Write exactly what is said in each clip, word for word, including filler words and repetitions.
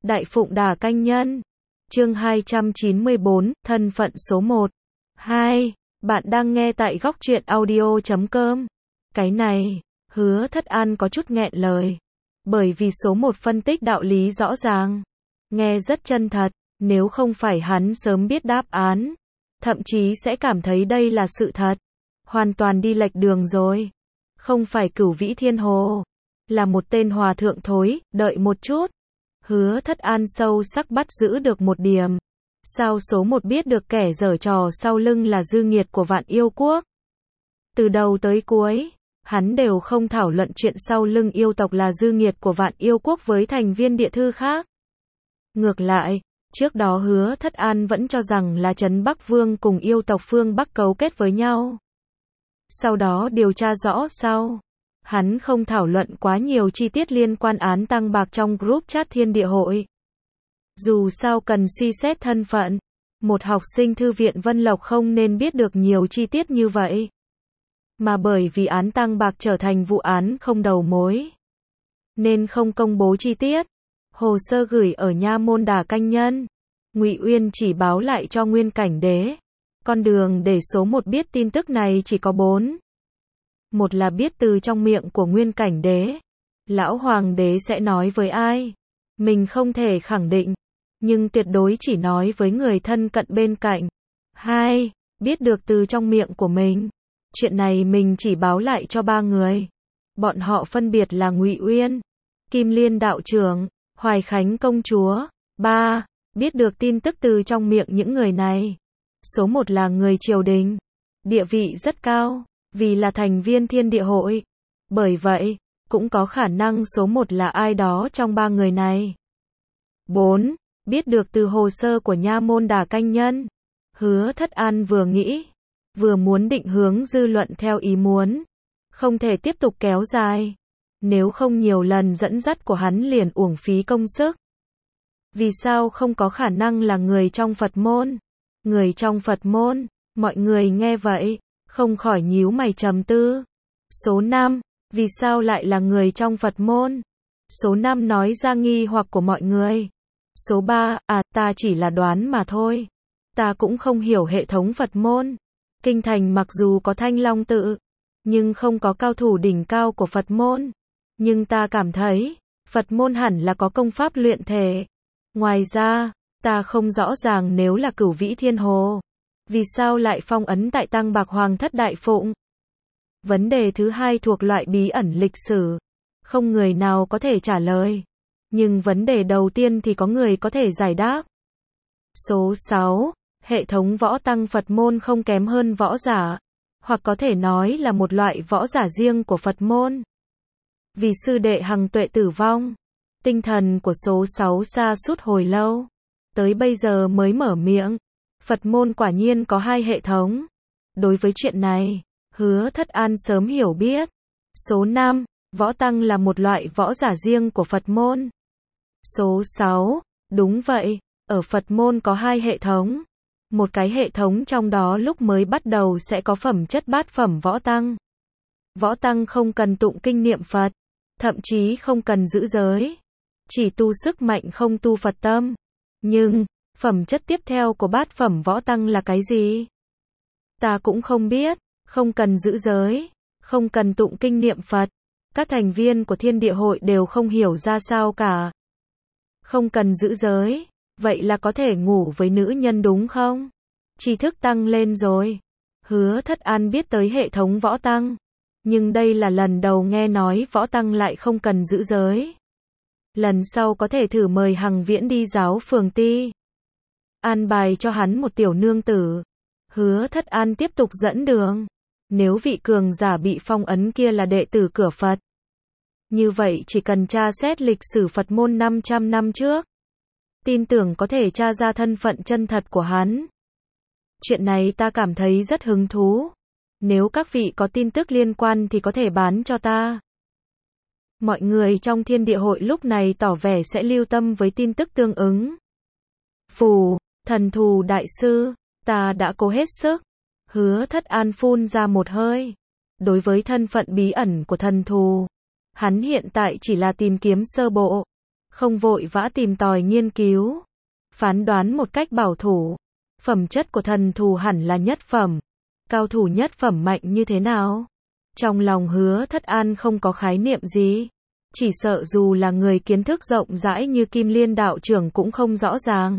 Đại Phụng Đà Canh Nhân. Chương hai trăm chín mươi bốn, thân phận số một. hai. Bạn đang nghe tại góc truyện audio chấm com. Cái này, Hứa Thất An có chút nghẹn lời. Bởi vì số một phân tích đạo lý rõ ràng. Nghe rất chân thật, nếu không phải hắn sớm biết đáp án. Thậm chí sẽ cảm thấy đây là sự thật. Hoàn toàn đi lệch đường rồi. Không phải Cửu Vĩ Thiên Hồ. Là một tên hòa thượng thối, đợi một chút. Hứa Thất An sâu sắc bắt giữ được một điểm. Sao số một biết được kẻ giở trò sau lưng là dư nghiệt của Vạn Yêu Quốc? Từ đầu tới cuối, hắn đều không thảo luận chuyện sau lưng yêu tộc là dư nghiệt của Vạn Yêu Quốc với thành viên địa thư khác. Ngược lại, trước đó Hứa Thất An vẫn cho rằng là Trấn Bắc Vương cùng yêu tộc phương Bắc cấu kết với nhau. Sau đó điều tra rõ sau. Hắn không thảo luận quá nhiều chi tiết liên quan án tăng bạc trong group chat Thiên Địa Hội. Dù sao cần suy xét thân phận, một học sinh thư viện Vân Lộc không nên biết được nhiều chi tiết như vậy. Mà bởi vì án tăng bạc trở thành vụ án không đầu mối, nên không công bố chi tiết. Hồ sơ gửi ở nha môn Đà Canh Nhân. Ngụy Uyên chỉ báo lại cho Nguyên Cảnh Đế. Con đường để số một biết tin tức này chỉ có bốn. Một là biết từ trong miệng của Nguyên Cảnh Đế. Lão Hoàng đế sẽ nói với ai? Mình không thể khẳng định, nhưng tuyệt đối chỉ nói với người thân cận bên cạnh. Hai, biết được từ trong miệng của mình. Chuyện này mình chỉ báo lại cho ba người. Bọn họ phân biệt là Ngụy Uyên, Kim Liên đạo trưởng, Hoài Khánh công chúa. Ba, biết được tin tức từ trong miệng những người này. Số một là người triều đình, địa vị rất cao, vì là thành viên Thiên Địa Hội. Bởi vậy, cũng có khả năng số một là ai đó trong ba người này. Bốn, biết được từ hồ sơ của nha môn Đà Canh Nhân. Hứa Thất An vừa nghĩ, vừa muốn định hướng dư luận theo ý muốn. Không thể tiếp tục kéo dài. Nếu không nhiều lần dẫn dắt của hắn liền uổng phí công sức. Vì sao không có khả năng là người trong Phật môn? Người trong Phật môn, mọi người nghe vậy, không khỏi nhíu mày trầm tư. Số năm, vì sao lại là người trong Phật môn? Số năm nói ra nghi hoặc của mọi người. Số ba, à ta chỉ là đoán mà thôi. Ta cũng không hiểu hệ thống Phật môn. Kinh thành mặc dù có Thanh Long tự, nhưng không có cao thủ đỉnh cao của Phật môn. Nhưng ta cảm thấy, Phật môn hẳn là có công pháp luyện thể. Ngoài ra, ta không rõ ràng nếu là Cửu Vĩ Thiên Hồ, vì sao lại phong ấn tại Tăng Bạc Hoàng thất Đại Phụng? Vấn đề thứ hai thuộc loại bí ẩn lịch sử. Không người nào có thể trả lời. Nhưng vấn đề đầu tiên thì có người có thể giải đáp. Số sáu. Hệ thống võ tăng Phật môn không kém hơn võ giả. Hoặc có thể nói là một loại võ giả riêng của Phật môn. Vì sư đệ Hằng Tuệ tử vong, tinh thần của số sáu sa sút hồi lâu. Tới bây giờ mới mở miệng. Phật môn quả nhiên có hai hệ thống. Đối với chuyện này, Hứa Thất An sớm hiểu biết. Số năm, võ tăng là một loại võ giả riêng của Phật môn. Số sáu, đúng vậy, ở Phật môn có hai hệ thống. Một cái hệ thống trong đó lúc mới bắt đầu sẽ có phẩm chất bát phẩm võ tăng. Võ tăng không cần tụng kinh niệm Phật, thậm chí không cần giữ giới. Chỉ tu sức mạnh không tu Phật tâm. Nhưng, phẩm chất tiếp theo của bát phẩm võ tăng là cái gì? Ta cũng không biết, không cần giữ giới, không cần tụng kinh niệm Phật. Các thành viên của Thiên Địa Hội đều không hiểu ra sao cả. Không cần giữ giới, vậy là có thể ngủ với nữ nhân đúng không? Tri thức tăng lên rồi. Hứa Thất An biết tới hệ thống võ tăng. Nhưng đây là lần đầu nghe nói võ tăng lại không cần giữ giới. Lần sau có thể thử mời Hằng Viễn đi giáo phường ti. An bài cho hắn một tiểu nương tử. Hứa Thất An tiếp tục dẫn đường. Nếu vị cường giả bị phong ấn kia là đệ tử cửa Phật, như vậy chỉ cần tra xét lịch sử Phật môn năm trăm năm trước, tin tưởng có thể tra ra thân phận chân thật của hắn. Chuyện này ta cảm thấy rất hứng thú. Nếu các vị có tin tức liên quan thì có thể bán cho ta. Mọi người trong Thiên Địa Hội lúc này tỏ vẻ sẽ lưu tâm với tin tức tương ứng. Phù, thần thù đại sư, ta đã cố hết sức. Hứa Thất An phun ra một hơi. Đối với thân phận bí ẩn của thần thù, hắn hiện tại chỉ là tìm kiếm sơ bộ. không vội vã tìm tòi nghiên cứu, phán đoán một cách bảo thủ. Phẩm chất của thần thù hẳn là nhất phẩm. Cao thủ nhất phẩm mạnh như thế nào? Trong lòng Hứa Thất An không có khái niệm gì. Chỉ sợ dù là người kiến thức rộng rãi như Kim Liên đạo trưởng cũng không rõ ràng.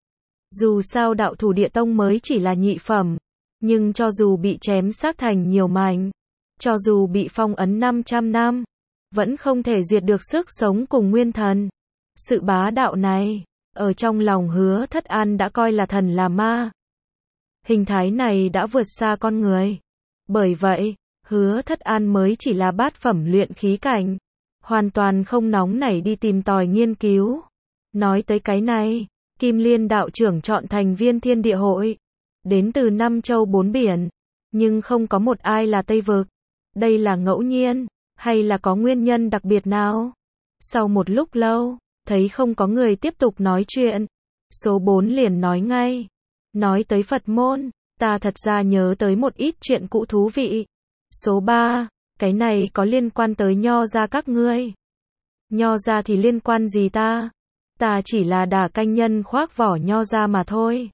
Dù sao đạo thủ địa tông mới chỉ là nhị phẩm. Nhưng cho dù bị chém xác thành nhiều mảnh, cho dù bị phong ấn năm trăm năm, vẫn không thể diệt được sức sống cùng nguyên thần. Sự bá đạo này, ở trong lòng Hứa Thất An đã coi là thần là ma. Hình thái này đã vượt xa con người. Bởi vậy, Hứa Thất An mới chỉ là bát phẩm luyện khí cảnh. Hoàn toàn không nóng nảy đi tìm tòi nghiên cứu. Nói tới cái này, Kim Liên đạo trưởng chọn thành viên Thiên Địa Hội. Đến từ năm châu bốn biển. Nhưng không có một ai là Tây Vực. Đây là ngẫu nhiên, hay là có nguyên nhân đặc biệt nào? Sau một lúc lâu, thấy không có người tiếp tục nói chuyện. Số bốn liền nói ngay. Nói tới Phật môn, ta thật ra nhớ tới một ít chuyện cũ thú vị. Số ba, cái này có liên quan tới Nho gia các ngươi. Nho gia thì liên quan gì ta? Ta chỉ là đả canh nhân khoác vỏ Nho gia mà thôi.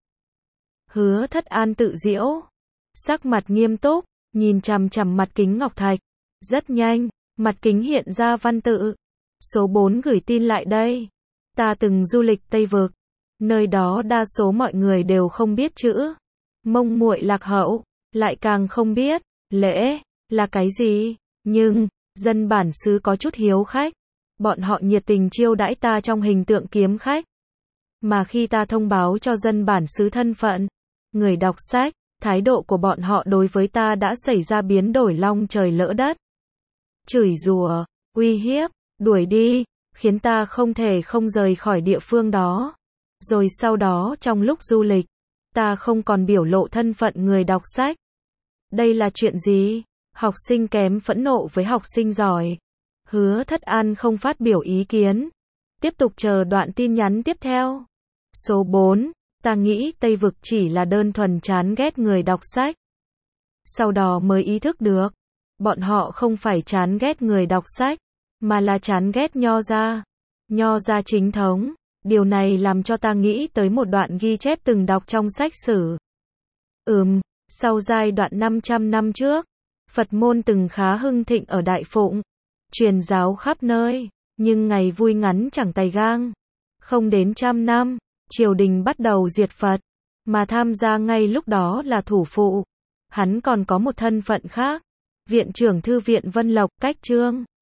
Hứa Thất An tự giễu, sắc mặt nghiêm túc, nhìn chằm chằm mặt kính ngọc thạch. Rất nhanh, mặt kính hiện ra văn tự. Số bốn gửi tin lại đây. Ta từng du lịch Tây Vực. Nơi đó đa số mọi người đều không biết chữ. Mông muội lạc hậu, lại càng không biết lễ là cái gì. Nhưng, dân bản xứ có chút hiếu khách. Bọn họ nhiệt tình chiêu đãi ta trong hình tượng kiếm khách. Mà khi ta thông báo cho dân bản xứ thân phận, người đọc sách, thái độ của bọn họ đối với ta đã xảy ra biến đổi long trời lỡ đất. Chửi rủa, uy hiếp, đuổi đi, khiến ta không thể không rời khỏi địa phương đó. Rồi sau đó trong lúc du lịch, ta không còn biểu lộ thân phận người đọc sách. Đây là chuyện gì? Học sinh kém phẫn nộ với học sinh giỏi. Hứa Thất An không phát biểu ý kiến. Tiếp tục chờ đoạn tin nhắn tiếp theo. Số bốn, ta nghĩ Tây Vực chỉ là đơn thuần chán ghét người đọc sách. Sau đó mới ý thức được, bọn họ không phải chán ghét người đọc sách, mà là chán ghét Nho gia. Nho gia chính thống. Điều này làm cho ta nghĩ tới một đoạn ghi chép từng đọc trong sách sử. Ừm, sau giai đoạn năm trăm năm trước, Phật môn từng khá hưng thịnh ở Đại Phụng, truyền giáo khắp nơi, nhưng ngày vui ngắn chẳng tay gang. Không đến trăm năm, triều đình bắt đầu diệt Phật, mà tham gia ngay lúc đó là thủ phụ. Hắn còn có một thân phận khác, viện trưởng thư viện Vân Lộc Cách Trương.